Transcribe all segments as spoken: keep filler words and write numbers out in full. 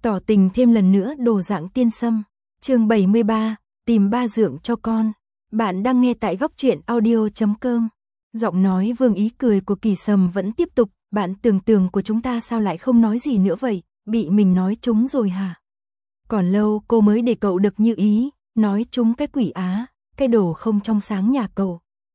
Tỏ tình thêm lần nữa đồ dạng tiên sâm. Chương bảy mươi ba, tìm ba dượng cho con. Bạn đang nghe tại góc truyện audio chấm com. Giọng nói vương ý cười của Kỳ Sầm vẫn tiếp tục, bạn tưởng tượng của chúng ta sao lại không nói gì nữa vậy, bị mình nói trúng rồi hả? Còn lâu cô mới để cậu được như ý, nói trúng cái quỷ á, cái đồ không trong sáng nhà cậu.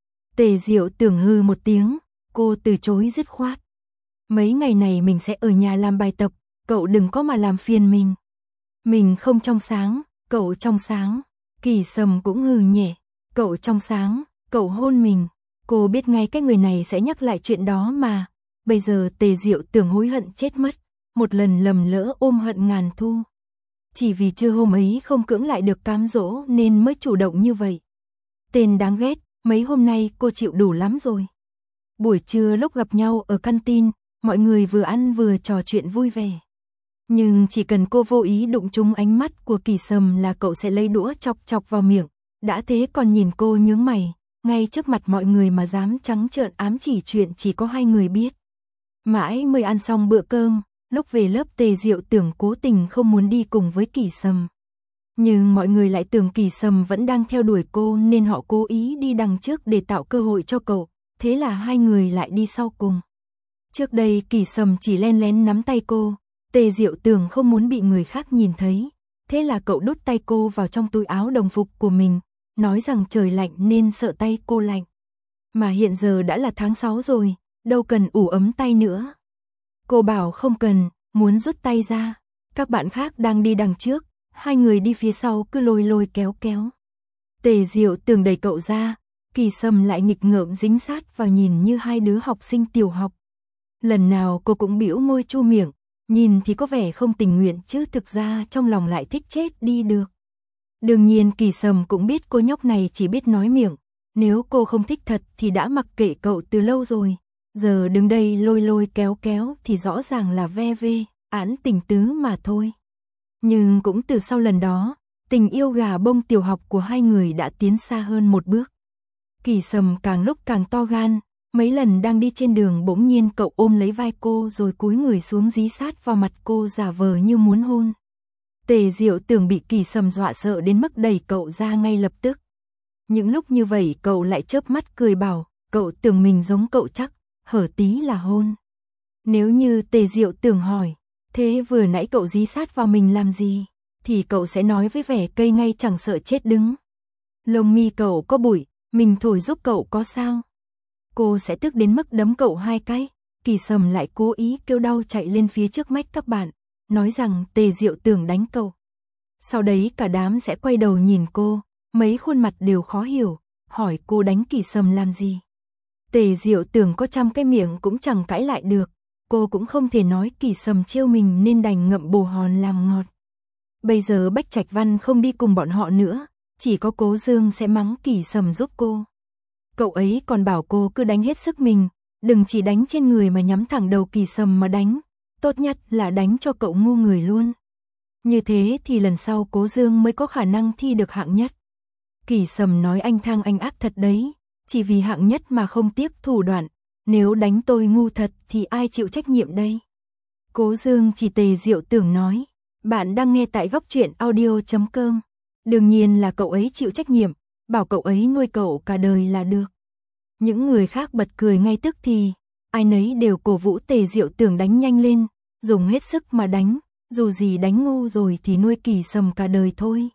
Tề Diệu tưởng hư một tiếng, cô từ chối dứt khoát. Mấy ngày này mình sẽ ở nhà làm bài tập, cậu đừng có mà làm phiền mình. Mình không trong sáng, cậu trong sáng. Kỳ Sầm cũng hừ nhẹ, cậu trong sáng, cậu hôn mình. Cô biết ngay cái người này sẽ nhắc lại chuyện đó mà. Bây giờ Tề Diệu tưởng hối hận chết mất, một lần lầm lỡ ôm hận ngàn thu. Chỉ vì chưa hôm ấy không cưỡng lại được cám dỗ nên mới chủ động như vậy. Tên đáng ghét, mấy hôm nay cô chịu đủ lắm rồi. Buổi trưa lúc gặp nhau ở canteen, mọi người vừa ăn vừa trò chuyện vui vẻ. Nhưng chỉ cần cô vô ý đụng trúng ánh mắt của Kỳ Sầm là cậu sẽ lấy đũa chọc chọc vào miệng. Đã thế còn nhìn cô nhướng mày, ngay trước mặt mọi người mà dám trắng trợn ám chỉ chuyện chỉ có hai người biết. Mãi mới ăn xong bữa cơm, lúc về lớp Tề Diệu tưởng cố tình không muốn đi cùng với Kỳ Sầm. Nhưng mọi người lại tưởng Kỳ Sầm vẫn đang theo đuổi cô nên họ cố ý đi đằng trước để tạo cơ hội cho cậu, thế là hai người lại đi sau cùng. Trước đây Kỳ Sầm chỉ len lén nắm tay cô, Tề Diệu tưởng không muốn bị người khác nhìn thấy, thế là cậu đút tay cô vào trong túi áo đồng phục của mình, nói rằng trời lạnh nên sợ tay cô lạnh. Mà hiện giờ đã là tháng sáu rồi, đâu cần ủ ấm tay nữa. Cô bảo không cần, muốn rút tay ra, các bạn khác đang đi đằng trước, hai người đi phía sau cứ lôi lôi kéo kéo. Tề Diệu tưởng đẩy cậu ra, Kỳ Sầm lại nghịch ngợm dính sát vào nhìn như hai đứa học sinh tiểu học. Lần nào cô cũng bĩu môi chu miệng, nhìn thì có vẻ không tình nguyện chứ thực ra trong lòng lại thích chết đi được. Đương nhiên Kỳ Sầm cũng biết cô nhóc này chỉ biết nói miệng, nếu cô không thích thật thì đã mặc kệ cậu từ lâu rồi. Giờ đứng đây lôi lôi kéo kéo thì rõ ràng là ve vê, án tình tứ mà thôi. Nhưng cũng từ sau lần đó, tình yêu gà bông tiểu học của hai người đã tiến xa hơn một bước. Kỳ Sầm càng lúc càng to gan, mấy lần đang đi trên đường bỗng nhiên cậu ôm lấy vai cô rồi cúi người xuống dí sát vào mặt cô giả vờ như muốn hôn. Tề Diệu tưởng bị Kỳ Sầm dọa sợ đến mức đẩy cậu ra ngay lập tức. Những lúc như vậy cậu lại chớp mắt cười bảo, cậu tưởng mình giống cậu chắc, hở tí là hôn. Nếu như Tề Diệu tưởng hỏi, thế vừa nãy cậu dí sát vào mình làm gì, thì cậu sẽ nói với vẻ cây ngay chẳng sợ chết đứng. Lông mi cậu có bụi, mình thổi giúp cậu có sao? Cô sẽ tức đến mức đấm cậu hai cái. Kỳ Sầm lại cố ý kêu đau chạy lên phía trước mách các bạn, nói rằng Tề Diệu tưởng đánh cậu. Sau đấy cả đám sẽ quay đầu nhìn cô, mấy khuôn mặt đều khó hiểu, hỏi cô đánh Kỳ Sầm làm gì. Tề Diệu tưởng có trăm cái miệng cũng chẳng cãi lại được, cô cũng không thể nói Kỳ Sầm trêu mình nên đành ngậm bồ hòn làm ngọt. Bây giờ Bách Trạch Văn không đi cùng bọn họ nữa, chỉ có Cố Dương sẽ mắng Kỳ Sầm giúp cô. Cậu ấy còn bảo cô cứ đánh hết sức mình, đừng chỉ đánh trên người mà nhắm thẳng đầu Kỳ Sầm mà đánh, tốt nhất là đánh cho cậu ngu người luôn. Như thế thì lần sau Cố Dương mới có khả năng thi được hạng nhất. Kỳ Sầm nói anh thang anh ác thật đấy, chỉ vì hạng nhất mà không tiếc thủ đoạn, nếu đánh tôi ngu thật thì ai chịu trách nhiệm đây? Cố Dương chỉ Tề Diệu tưởng nói, bạn đang nghe tại góc truyện audio chấm com. Đương nhiên là cậu ấy chịu trách nhiệm, bảo cậu ấy nuôi cậu cả đời là được. Những người khác bật cười ngay tức thì, ai nấy đều cổ vũ Tề Diệu tưởng đánh nhanh lên, dùng hết sức mà đánh, dù gì đánh ngu rồi thì nuôi Kỳ Sầm cả đời thôi.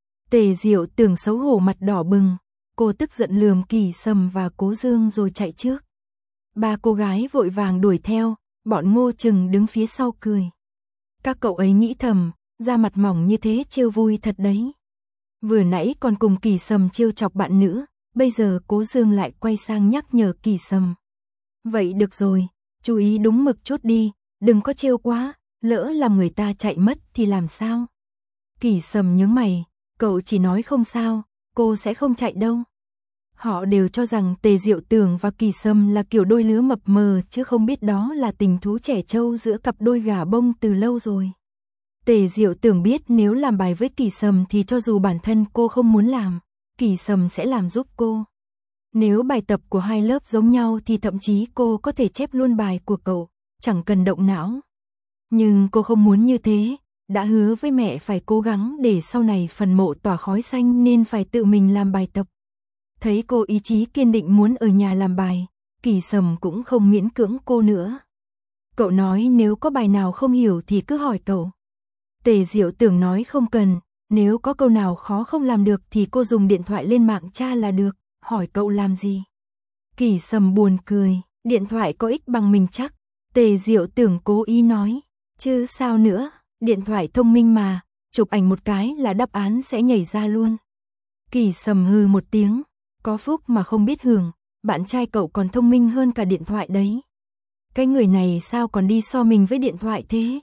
Tề Diệu tưởng xấu hổ mặt đỏ bừng, cô tức giận lườm Kỳ Sầm và Cố Dương rồi chạy trước. Ba cô gái vội vàng đuổi theo, bọn Ngô Trừng đứng phía sau cười. Các cậu ấy nghĩ thầm, da mặt mỏng như thế trêu vui thật đấy. Vừa nãy còn cùng Kỳ Sầm trêu chọc bạn nữ, bây giờ Cố Dương lại quay sang nhắc nhở Kỳ Sầm. Vậy được rồi, chú ý đúng mực chút đi, đừng có trêu quá, lỡ làm người ta chạy mất thì làm sao? Kỳ Sầm nhướng mày, cậu chỉ nói không sao, cô sẽ không chạy đâu. Họ đều cho rằng Tề Diệu tưởng và Kỳ Sầm là kiểu đôi lứa mập mờ chứ không biết đó là tình thú trẻ trâu giữa cặp đôi gà bông từ lâu rồi. Tề Diệu tưởng biết nếu làm bài với Kỳ Sầm thì cho dù bản thân cô không muốn làm, Kỳ Sầm sẽ làm giúp cô. Nếu bài tập của hai lớp giống nhau thì thậm chí cô có thể chép luôn bài của cậu, chẳng cần động não. Nhưng cô không muốn như thế, đã hứa với mẹ phải cố gắng để sau này phần mộ tỏa khói xanh nên phải tự mình làm bài tập. Thấy cô ý chí kiên định muốn ở nhà làm bài, Kỳ Sầm cũng không miễn cưỡng cô nữa. Cậu nói nếu có bài nào không hiểu thì cứ hỏi cậu. Tề Diệu Tưởng nói không cần, nếu có câu nào khó không làm được thì cô dùng điện thoại lên mạng tra là được, hỏi cậu làm gì. Kỳ Sầm buồn cười, điện thoại có ích bằng mình chắc. Tề Diệu Tưởng cố ý nói, chứ sao nữa, điện thoại thông minh mà, chụp ảnh một cái là đáp án sẽ nhảy ra luôn. Kỳ Sầm hừ một tiếng, có phúc mà không biết hưởng, bạn trai cậu còn thông minh hơn cả điện thoại đấy. Cái người này sao còn đi so mình với điện thoại thế?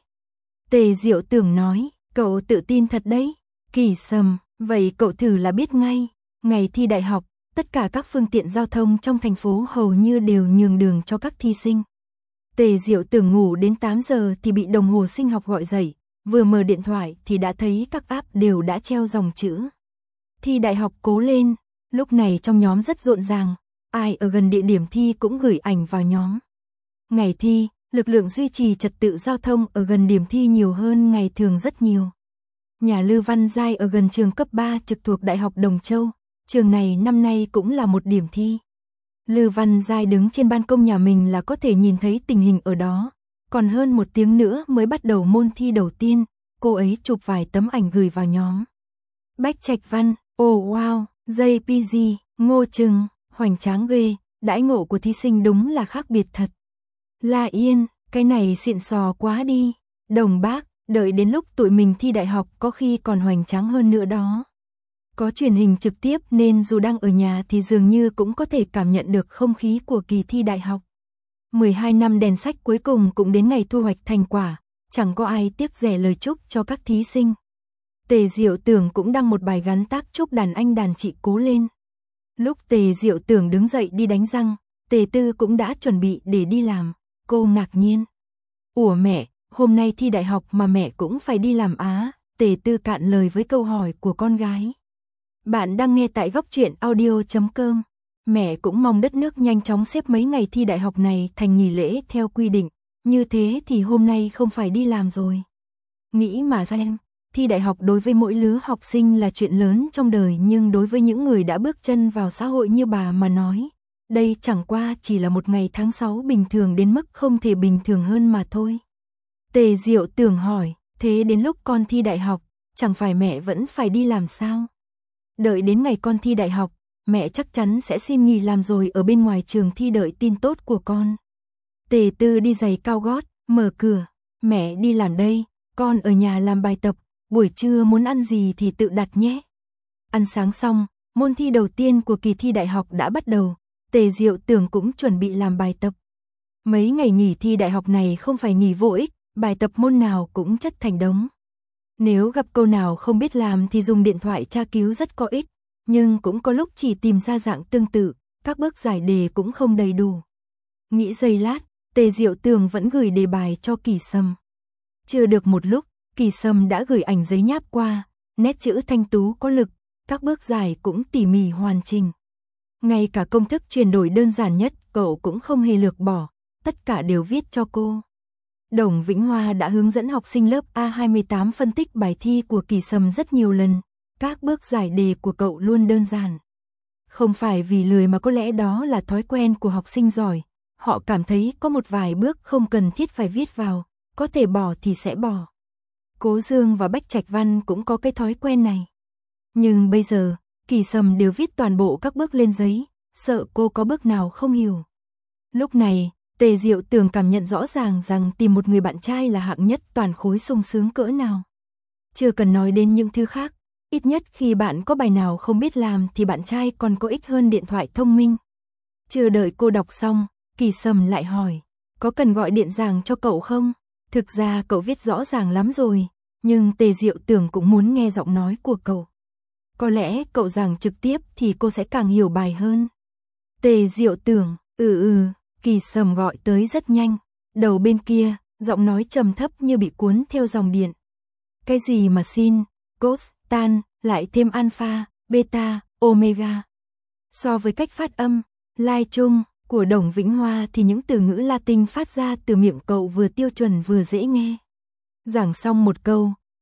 Tề Diệu Tưởng nói, cậu tự tin thật đấy. Kỳ Sầm, vậy cậu thử là biết ngay. Ngày thi đại học, tất cả các phương tiện giao thông trong thành phố hầu như đều nhường đường cho các thí sinh. Tề Diệu Tưởng ngủ đến tám giờ thì bị đồng hồ sinh học gọi dậy, vừa mở điện thoại thì đã thấy các app đều đã treo dòng chữ. Thi đại học cố lên, lúc này trong nhóm rất rộn ràng, ai ở gần địa điểm thi cũng gửi ảnh vào nhóm. Ngày thi, lực lượng duy trì trật tự giao thông ở gần điểm thi nhiều hơn ngày thường rất nhiều. Nhà Lư Văn Giai ở gần trường cấp ba trực thuộc Đại học Đồng Châu, trường này năm nay cũng là một điểm thi. Lư Văn Giai đứng trên ban công nhà mình là có thể nhìn thấy tình hình ở đó. Còn hơn một tiếng nữa mới bắt đầu môn thi đầu tiên, cô ấy chụp vài tấm ảnh gửi vào nhóm. Bách Trạch Văn, oh wow, jay pê giê, Ngô Trừng, hoành tráng ghê, đãi ngộ của thí sinh đúng là khác biệt thật. La Yên, cái này xịn sò quá đi. Đồng Bác, đợi đến lúc tụi mình thi đại học có khi còn hoành tráng hơn nữa đó. Có truyền hình trực tiếp nên dù đang ở nhà thì dường như cũng có thể cảm nhận được không khí của kỳ thi đại học. mười hai năm đèn sách cuối cùng cũng đến ngày thu hoạch thành quả, chẳng có ai tiếc rẻ lời chúc cho các thí sinh. Tề Diệu Tưởng cũng đăng một bài gắn tác chúc đàn anh đàn chị cố lên. Lúc Tề Diệu Tưởng đứng dậy đi đánh răng, Tề Tư cũng đã chuẩn bị để đi làm. Cô ngạc nhiên. Ủa mẹ, hôm nay thi đại học mà mẹ cũng phải đi làm á? Tề Tư cạn lời với câu hỏi của con gái. Bạn đang nghe tại góc truyện audio chấm com. Mẹ cũng mong đất nước nhanh chóng xếp mấy ngày thi đại học này thành nghỉ lễ theo quy định. Như thế thì hôm nay không phải đi làm rồi. Nghĩ mà xem, thi đại học đối với mỗi lứa học sinh là chuyện lớn trong đời, nhưng đối với những người đã bước chân vào xã hội như bà mà nói, đây chẳng qua chỉ là một ngày tháng sáu bình thường đến mức không thể bình thường hơn mà thôi. Tề Diệu Tưởng hỏi, thế đến lúc con thi đại học, chẳng phải mẹ vẫn phải đi làm sao? Đợi đến ngày con thi đại học, mẹ chắc chắn sẽ xin nghỉ làm rồi ở bên ngoài trường thi đợi tin tốt của con. Tề Tư đi giày cao gót, mở cửa, mẹ đi làm đây, con ở nhà làm bài tập, buổi trưa muốn ăn gì thì tự đặt nhé. Ăn sáng xong, môn thi đầu tiên của kỳ thi đại học đã bắt đầu, Tề Diệu Tưởng cũng chuẩn bị làm bài tập. Mấy ngày nghỉ thi đại học này không phải nghỉ vô ích, bài tập môn nào cũng chất thành đống. Nếu gặp câu nào không biết làm thì dùng điện thoại tra cứu rất có ích, nhưng cũng có lúc chỉ tìm ra dạng tương tự, các bước giải đề cũng không đầy đủ. Nghĩ giây lát, Tề Diệu Tưởng vẫn gửi đề bài cho Kỳ Sầm. Chưa được một lúc, Kỳ Sầm đã gửi ảnh giấy nháp qua, nét chữ thanh tú có lực, các bước giải cũng tỉ mỉ hoàn chỉnh. Ngay cả công thức chuyển đổi đơn giản nhất, cậu cũng không hề lược bỏ, tất cả đều viết cho cô. Đồng Vĩnh Hoa đã hướng dẫn học sinh lớp A hai mươi tám phân tích bài thi của Kỳ Sầm rất nhiều lần, các bước giải đề của cậu luôn đơn giản. Không phải vì lười mà có lẽ đó là thói quen của học sinh giỏi, họ cảm thấy có một vài bước không cần thiết phải viết vào, có thể bỏ thì sẽ bỏ. Cố Dương và Bách Trạch Văn cũng có cái thói quen này. Nhưng bây giờ, Kỳ Sầm đều viết toàn bộ các bước lên giấy, sợ cô có bước nào không hiểu. Lúc này, Tề Diệu Tưởng cảm nhận rõ ràng rằng tìm một người bạn trai là hạng nhất toàn khối sung sướng cỡ nào. Chưa cần nói đến những thứ khác, ít nhất khi bạn có bài nào không biết làm thì bạn trai còn có ích hơn điện thoại thông minh. Chưa đợi cô đọc xong, Kỳ Sầm lại hỏi, có cần gọi điện giảng cho cậu không? Thực ra cậu viết rõ ràng lắm rồi, nhưng Tề Diệu Tưởng cũng muốn nghe giọng nói của cậu. Có lẽ cậu giảng trực tiếp thì cô sẽ càng hiểu bài hơn. Tề Diệu Tưởng, ừ ừ, Kỳ Sầm gọi tới rất nhanh. Đầu bên kia, giọng nói trầm thấp như bị cuốn theo dòng điện. Cái gì mà sin, cos, tan, lại thêm alpha, beta, omega. So với cách phát âm, lai chung của Đồng Vĩnh Hoa thì những từ ngữ Latin phát ra từ miệng cậu vừa tiêu chuẩn vừa dễ nghe. Giảng xong một câu,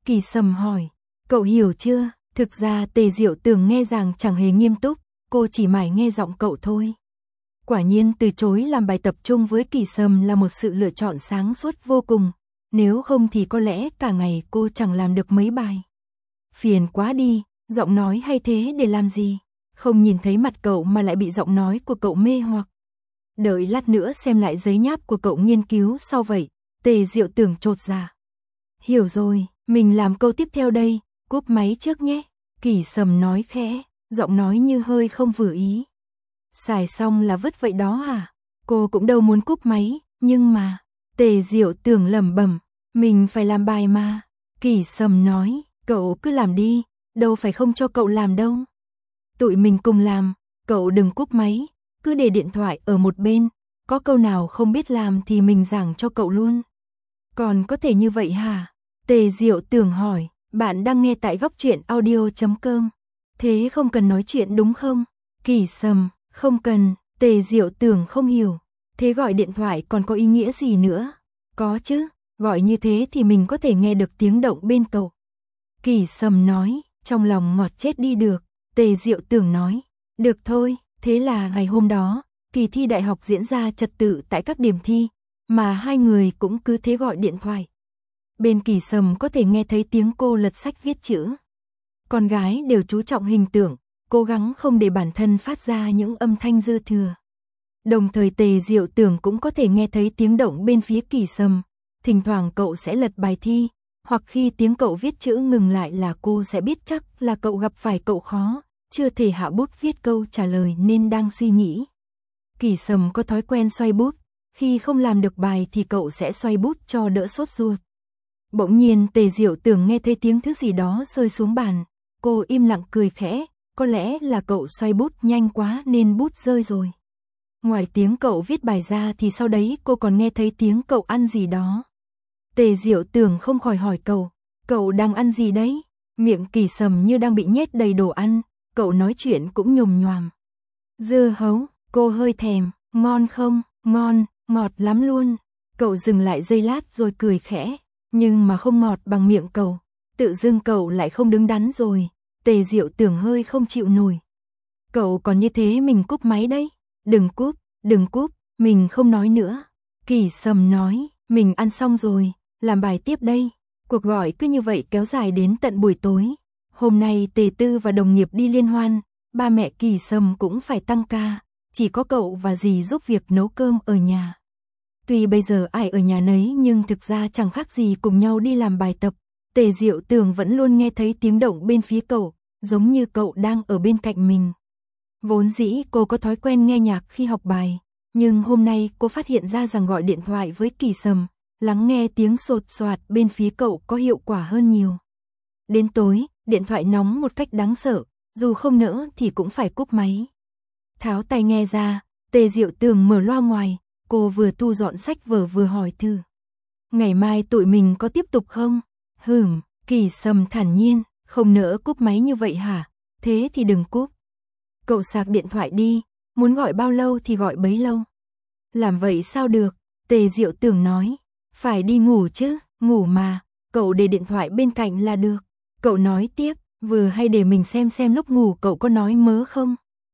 Kỳ Sầm hỏi. Cậu hiểu chưa? Thực ra Tề Diệu Tường nghe rằng chẳng hề nghiêm túc, cô chỉ mải nghe giọng cậu thôi. Quả nhiên từ chối làm bài tập chung với Kỳ Sầm là một sự lựa chọn sáng suốt vô cùng, nếu không thì có lẽ cả ngày cô chẳng làm được mấy bài. Phiền quá đi, giọng nói hay thế để làm gì? Không nhìn thấy mặt cậu mà lại bị giọng nói của cậu mê hoặc. Đợi lát nữa xem lại giấy nháp của cậu nghiên cứu sau vậy, Tề Diệu Tường chột dạ. Hiểu rồi, mình làm câu tiếp theo đây, cúp máy trước nhé. Kỳ Sầm nói khẽ, giọng nói như hơi không vừa ý. Xài xong là vứt vậy đó à? Cô cũng đâu muốn cúp máy, nhưng mà... Tề Diệu Tường lẩm bẩm, mình phải làm bài mà. Kỳ Sầm nói, cậu cứ làm đi, đâu phải không cho cậu làm đâu. Tụi mình cùng làm, cậu đừng cúp máy, cứ để điện thoại ở một bên, có câu nào không biết làm thì mình giảng cho cậu luôn. Còn có thể như vậy hả? Tề Diệu Tường hỏi, bạn đang nghe tại góc truyện audio chấm com. Thế không cần nói chuyện đúng không? Kỳ Sầm, không cần. Tề Diệu Tường không hiểu. Thế gọi điện thoại còn có ý nghĩa gì nữa? Có chứ, gọi như thế thì mình có thể nghe được tiếng động bên cậu. Kỳ Sầm nói, trong lòng ngọt chết đi được. Tề Diệu Tường nói, được thôi, thế là ngày hôm đó, kỳ thi đại học diễn ra trật tự tại các điểm thi, mà hai người cũng cứ thế gọi điện thoại. Bên Kỳ Sầm có thể nghe thấy tiếng cô lật sách viết chữ. Con gái đều chú trọng hình tượng, cố gắng không để bản thân phát ra những âm thanh dư thừa. Đồng thời Tề Diệu Tường cũng có thể nghe thấy tiếng động bên phía Kỳ Sầm. Thỉnh thoảng cậu sẽ lật bài thi, hoặc khi tiếng cậu viết chữ ngừng lại là cô sẽ biết chắc là cậu gặp phải cậu khó, chưa thể hạ bút viết câu trả lời nên đang suy nghĩ. Kỳ Sầm có thói quen xoay bút, khi không làm được bài thì cậu sẽ xoay bút cho đỡ sốt ruột. Bỗng nhiên Tề Diệu Tường nghe thấy tiếng thứ gì đó rơi xuống bàn, cô im lặng cười khẽ, có lẽ là cậu xoay bút nhanh quá nên bút rơi rồi. Ngoài tiếng cậu viết bài ra thì sau đấy cô còn nghe thấy tiếng cậu ăn gì đó. Tề Diệu Tường không khỏi hỏi cậu, cậu đang ăn gì đấy? Miệng Kỳ Sầm như đang bị nhét đầy đồ ăn, cậu nói chuyện cũng nhồm nhoàm. Dưa hấu, cô hơi thèm, ngon không? Ngon, ngọt lắm luôn. Cậu dừng lại giây lát rồi cười khẽ, nhưng mà không ngọt bằng miệng cậu. Tự dưng cậu lại không đứng đắn rồi. Tề Diệu Tường hơi không chịu nổi. Cậu còn như thế mình cúp máy đấy. Đừng cúp, đừng cúp, mình không nói nữa. Kỳ Sầm nói, mình ăn xong rồi, làm bài tiếp đây. Cuộc gọi cứ như vậy kéo dài đến tận buổi tối. Hôm nay Tề Tư và đồng nghiệp đi liên hoan, ba mẹ Kỳ Sầm cũng phải tăng ca, chỉ có cậu và dì giúp việc nấu cơm ở nhà. Tuy bây giờ ai ở nhà nấy nhưng thực ra chẳng khác gì cùng nhau đi làm bài tập. Tề Diệu Tường vẫn luôn nghe thấy tiếng động bên phía cậu, giống như cậu đang ở bên cạnh mình. Vốn dĩ cô có thói quen nghe nhạc khi học bài, nhưng hôm nay cô phát hiện ra rằng gọi điện thoại với Kỳ Sầm, lắng nghe tiếng sột soạt bên phía cậu có hiệu quả hơn nhiều. Đến tối, điện thoại nóng một cách đáng sợ, dù không nỡ thì cũng phải cúp máy. Tháo tai nghe ra, Tề Diệu Tường mở loa ngoài, cô vừa thu dọn sách vở vừa hỏi Thư. Ngày mai tụi mình có tiếp tục không? Hừm, Kỳ Sầm thản nhiên, không nỡ cúp máy như vậy hả? Thế thì đừng cúp. Cậu sạc điện thoại đi, muốn gọi bao lâu thì gọi bấy lâu. Làm vậy sao được? Tề Diệu Tường nói, phải đi ngủ chứ, ngủ mà, cậu để điện thoại bên cạnh là được. Cậu nói tiếp, vừa hay để mình xem xem lúc ngủ cậu có nói mớ không?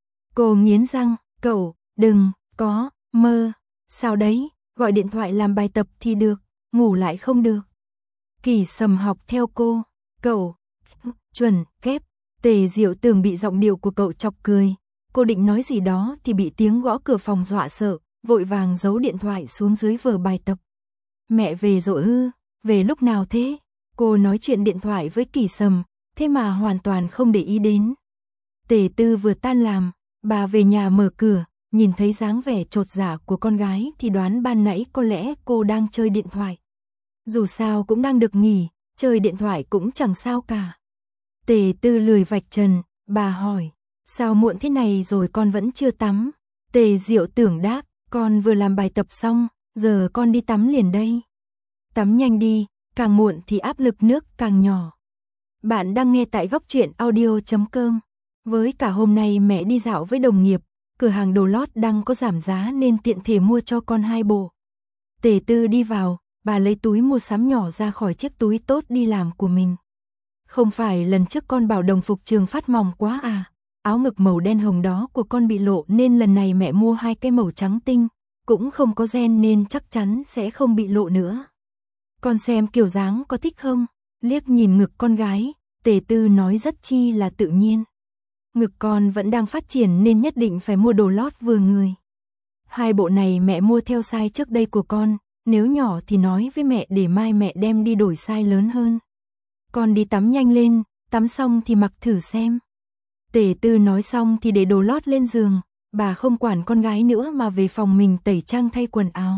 Cô nghiến răng, cậu, đừng, có, mơ. Sao đấy, gọi điện thoại làm bài tập thì được, ngủ lại không được. Kỳ Sầm học theo cô, cậu, chuẩn, kép. Tề Diệu Tường bị giọng điệu của cậu chọc cười. Cô định nói gì đó thì bị tiếng gõ cửa phòng dọa sợ, vội vàng giấu điện thoại xuống dưới vở bài tập. Mẹ về rồi ư, về lúc nào thế? Cô nói chuyện điện thoại với Kỳ Sầm, thế mà hoàn toàn không để ý đến. Tề Tư vừa tan làm, bà về nhà mở cửa, nhìn thấy dáng vẻ chột dạ của con gái thì đoán ban nãy có lẽ cô đang chơi điện thoại. Dù sao cũng đang được nghỉ, chơi điện thoại cũng chẳng sao cả. Tề Tư lười vạch trần, bà hỏi, sao muộn thế này rồi con vẫn chưa tắm? Tề Diệu Tường đáp, con vừa làm bài tập xong, giờ con đi tắm liền đây. Tắm nhanh đi, càng muộn thì áp lực nước càng nhỏ. Bạn đang nghe tại góc truyện audio chấm com. Với cả hôm nay mẹ đi dạo với đồng nghiệp, cửa hàng đồ lót đang có giảm giá nên tiện thể mua cho con hai bộ. Tề Tư đi vào, bà lấy túi mua sắm nhỏ ra khỏi chiếc túi tốt đi làm của mình. Không phải lần trước con bảo đồng phục trường phát mỏng quá à? Áo ngực màu đen hồng đó của con bị lộ nên lần này mẹ mua hai cái màu trắng tinh, cũng không có ren nên chắc chắn sẽ không bị lộ nữa. Con xem kiểu dáng có thích không? Liếc nhìn ngực con gái, Tề Tư nói rất chi là tự nhiên. Ngực con vẫn đang phát triển nên nhất định phải mua đồ lót vừa người. Hai bộ này mẹ mua theo size trước đây của con, nếu nhỏ thì nói với mẹ để mai mẹ đem đi đổi size lớn hơn. Con đi tắm nhanh lên, tắm xong thì mặc thử xem. Tề Tư nói xong thì để đồ lót lên giường, bà không quản con gái nữa mà về phòng mình tẩy trang thay quần áo.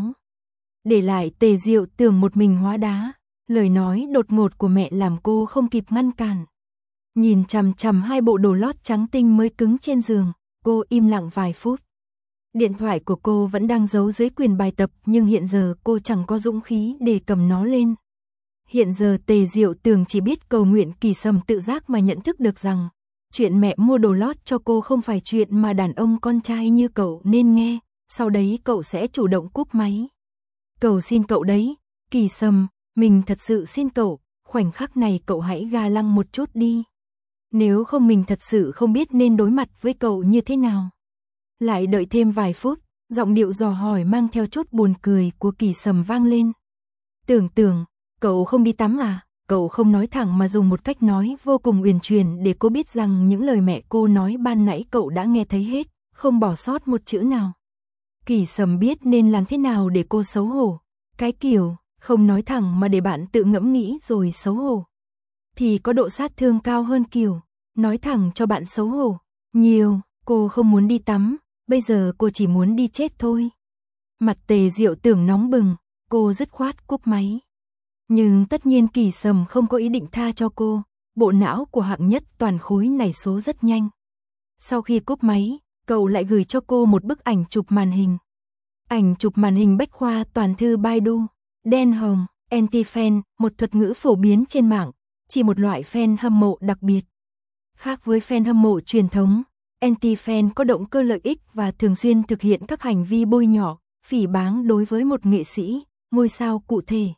Để lại Tề Diệu Tưởng một mình hóa đá, lời nói đột ngột của mẹ làm cô không kịp ngăn cản. Nhìn chằm chằm hai bộ đồ lót trắng tinh mới cứng trên giường, cô im lặng vài phút. Điện thoại của cô vẫn đang giấu dưới quyền bài tập nhưng hiện giờ cô chẳng có dũng khí để cầm nó lên. Hiện giờ Tề Diệu Tưởng chỉ biết cầu nguyện Kỳ Sầm tự giác mà nhận thức được rằng chuyện mẹ mua đồ lót cho cô không phải chuyện mà đàn ông con trai như cậu nên nghe, sau đấy cậu sẽ chủ động cúp máy. Cầu xin cậu đấy, Kỳ Sầm, mình thật sự xin cậu, khoảnh khắc này cậu hãy ga lăng một chút đi. Nếu không mình thật sự không biết nên đối mặt với cậu như thế nào. Lại đợi thêm vài phút, giọng điệu dò hỏi mang theo chút buồn cười của Kỳ Sầm vang lên. Tưởng Tưởng, cậu không đi tắm à? Cậu không nói thẳng mà dùng một cách nói vô cùng uyển chuyển để cô biết rằng những lời mẹ cô nói ban nãy cậu đã nghe thấy hết, không bỏ sót một chữ nào. Kỳ Sầm biết nên làm thế nào để cô xấu hổ. Cái kiểu, không nói thẳng mà để bạn tự ngẫm nghĩ rồi xấu hổ. Thì có độ sát thương cao hơn kiểu, nói thẳng cho bạn xấu hổ. Nhiều, cô không muốn đi tắm, bây giờ cô chỉ muốn đi chết thôi. Mặt Tề Diệu Tưởng nóng bừng, cô dứt khoát cúp máy. Nhưng tất nhiên Kỳ Sầm không có ý định tha cho cô, bộ não của hạng nhất toàn khối nảy số rất nhanh. Sau khi cúp máy, cậu lại gửi cho cô một bức ảnh chụp màn hình. Ảnh chụp màn hình bách khoa toàn thư Baidu, đen hồng, anti-fan, một thuật ngữ phổ biến trên mạng, chỉ một loại fan hâm mộ đặc biệt. Khác với fan hâm mộ truyền thống, anti-fan có động cơ lợi ích và thường xuyên thực hiện các hành vi bôi nhọ, phỉ báng đối với một nghệ sĩ, ngôi sao cụ thể.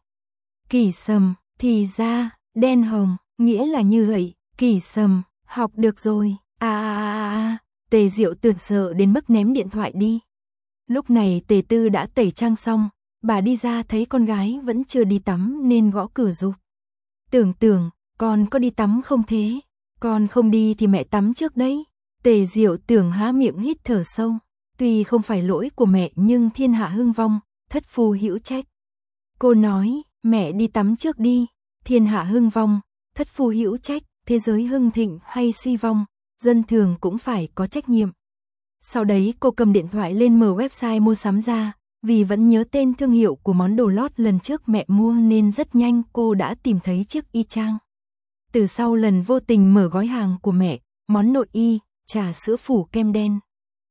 Kỳ Sầm, thì ra, đen hồng, nghĩa là như vậy, Kỳ Sầm, học được rồi, à à à à, Tề Diệu Tưởng sợ đến mức ném điện thoại đi. Lúc này Tề Tư đã tẩy trang xong, bà đi ra thấy con gái vẫn chưa đi tắm nên gõ cửa giục. Tưởng Tưởng, con có đi tắm không thế? Con không đi thì mẹ tắm trước đấy. Tề Diệu Tưởng há miệng hít thở sâu, tuy không phải lỗi của mẹ nhưng thiên hạ hưng vong, thất phu hữu trách. Cô nói, mẹ đi tắm trước đi, thiên hạ hưng vong, thất phu hữu trách, thế giới hưng thịnh hay suy vong, dân thường cũng phải có trách nhiệm. Sau đấy cô cầm điện thoại lên mở website mua sắm ra, vì vẫn nhớ tên thương hiệu của món đồ lót lần trước mẹ mua nên rất nhanh cô đã tìm thấy chiếc y chang. Từ sau lần vô tình mở gói hàng của mẹ, món nội y, trà sữa phủ kem đen.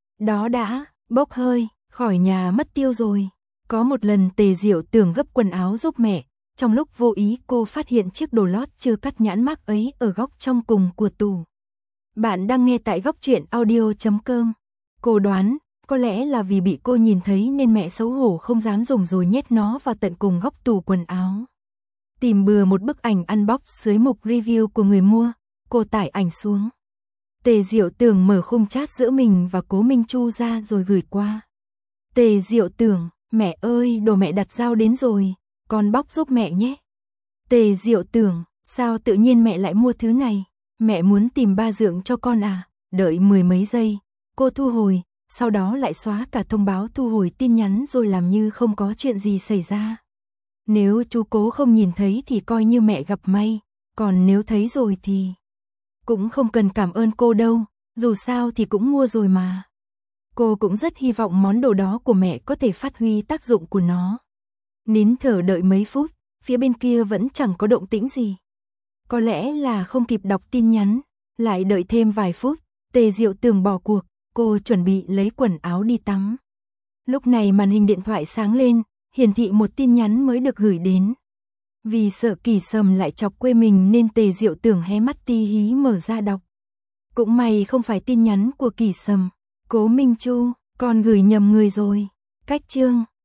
Đó đã, bốc hơi, khỏi nhà mất tiêu rồi. Có một lần Tề Diệu Tưởng gấp quần áo giúp mẹ, trong lúc vô ý cô phát hiện chiếc đồ lót chưa cắt nhãn mác ấy ở góc trong cùng của tủ. Bạn đang nghe tại góc truyện audio chấm com. Cô đoán, có lẽ là vì bị cô nhìn thấy nên mẹ xấu hổ không dám dùng rồi nhét nó vào tận cùng góc tủ quần áo. Tìm bừa một bức ảnh unbox dưới mục review của người mua, cô tải ảnh xuống. Tề Diệu Tưởng mở khung chat giữa mình và Cố Minh Chu ra rồi gửi qua. Tề Diệu Tưởng, mẹ ơi, đồ mẹ đặt giao đến rồi, con bóc giúp mẹ nhé. Tề Diệu Tưởng, sao tự nhiên mẹ lại mua thứ này? Mẹ muốn tìm ba dượng cho con à? Đợi mười mấy giây, cô thu hồi, sau đó lại xóa cả thông báo thu hồi tin nhắn rồi làm như không có chuyện gì xảy ra. Nếu chú Cố không nhìn thấy thì coi như mẹ gặp may, còn nếu thấy rồi thì cũng không cần cảm ơn cô đâu, dù sao thì cũng mua rồi mà. Cô cũng rất hy vọng món đồ đó của mẹ có thể phát huy tác dụng của nó. Nín thở đợi mấy phút, phía bên kia vẫn chẳng có động tĩnh gì. Có lẽ là không kịp đọc tin nhắn, lại đợi thêm vài phút, Tề Diệu Tưởng bỏ cuộc, cô chuẩn bị lấy quần áo đi tắm. Lúc này màn hình điện thoại sáng lên, hiển thị một tin nhắn mới được gửi đến. Vì sợ Kỳ Sầm lại chọc quê mình nên Tề Diệu Tưởng hé mắt tí hí mở ra đọc. Cũng may không phải tin nhắn của Kỳ Sầm. Cố Minh Chu, con gửi nhầm người rồi. Cách chương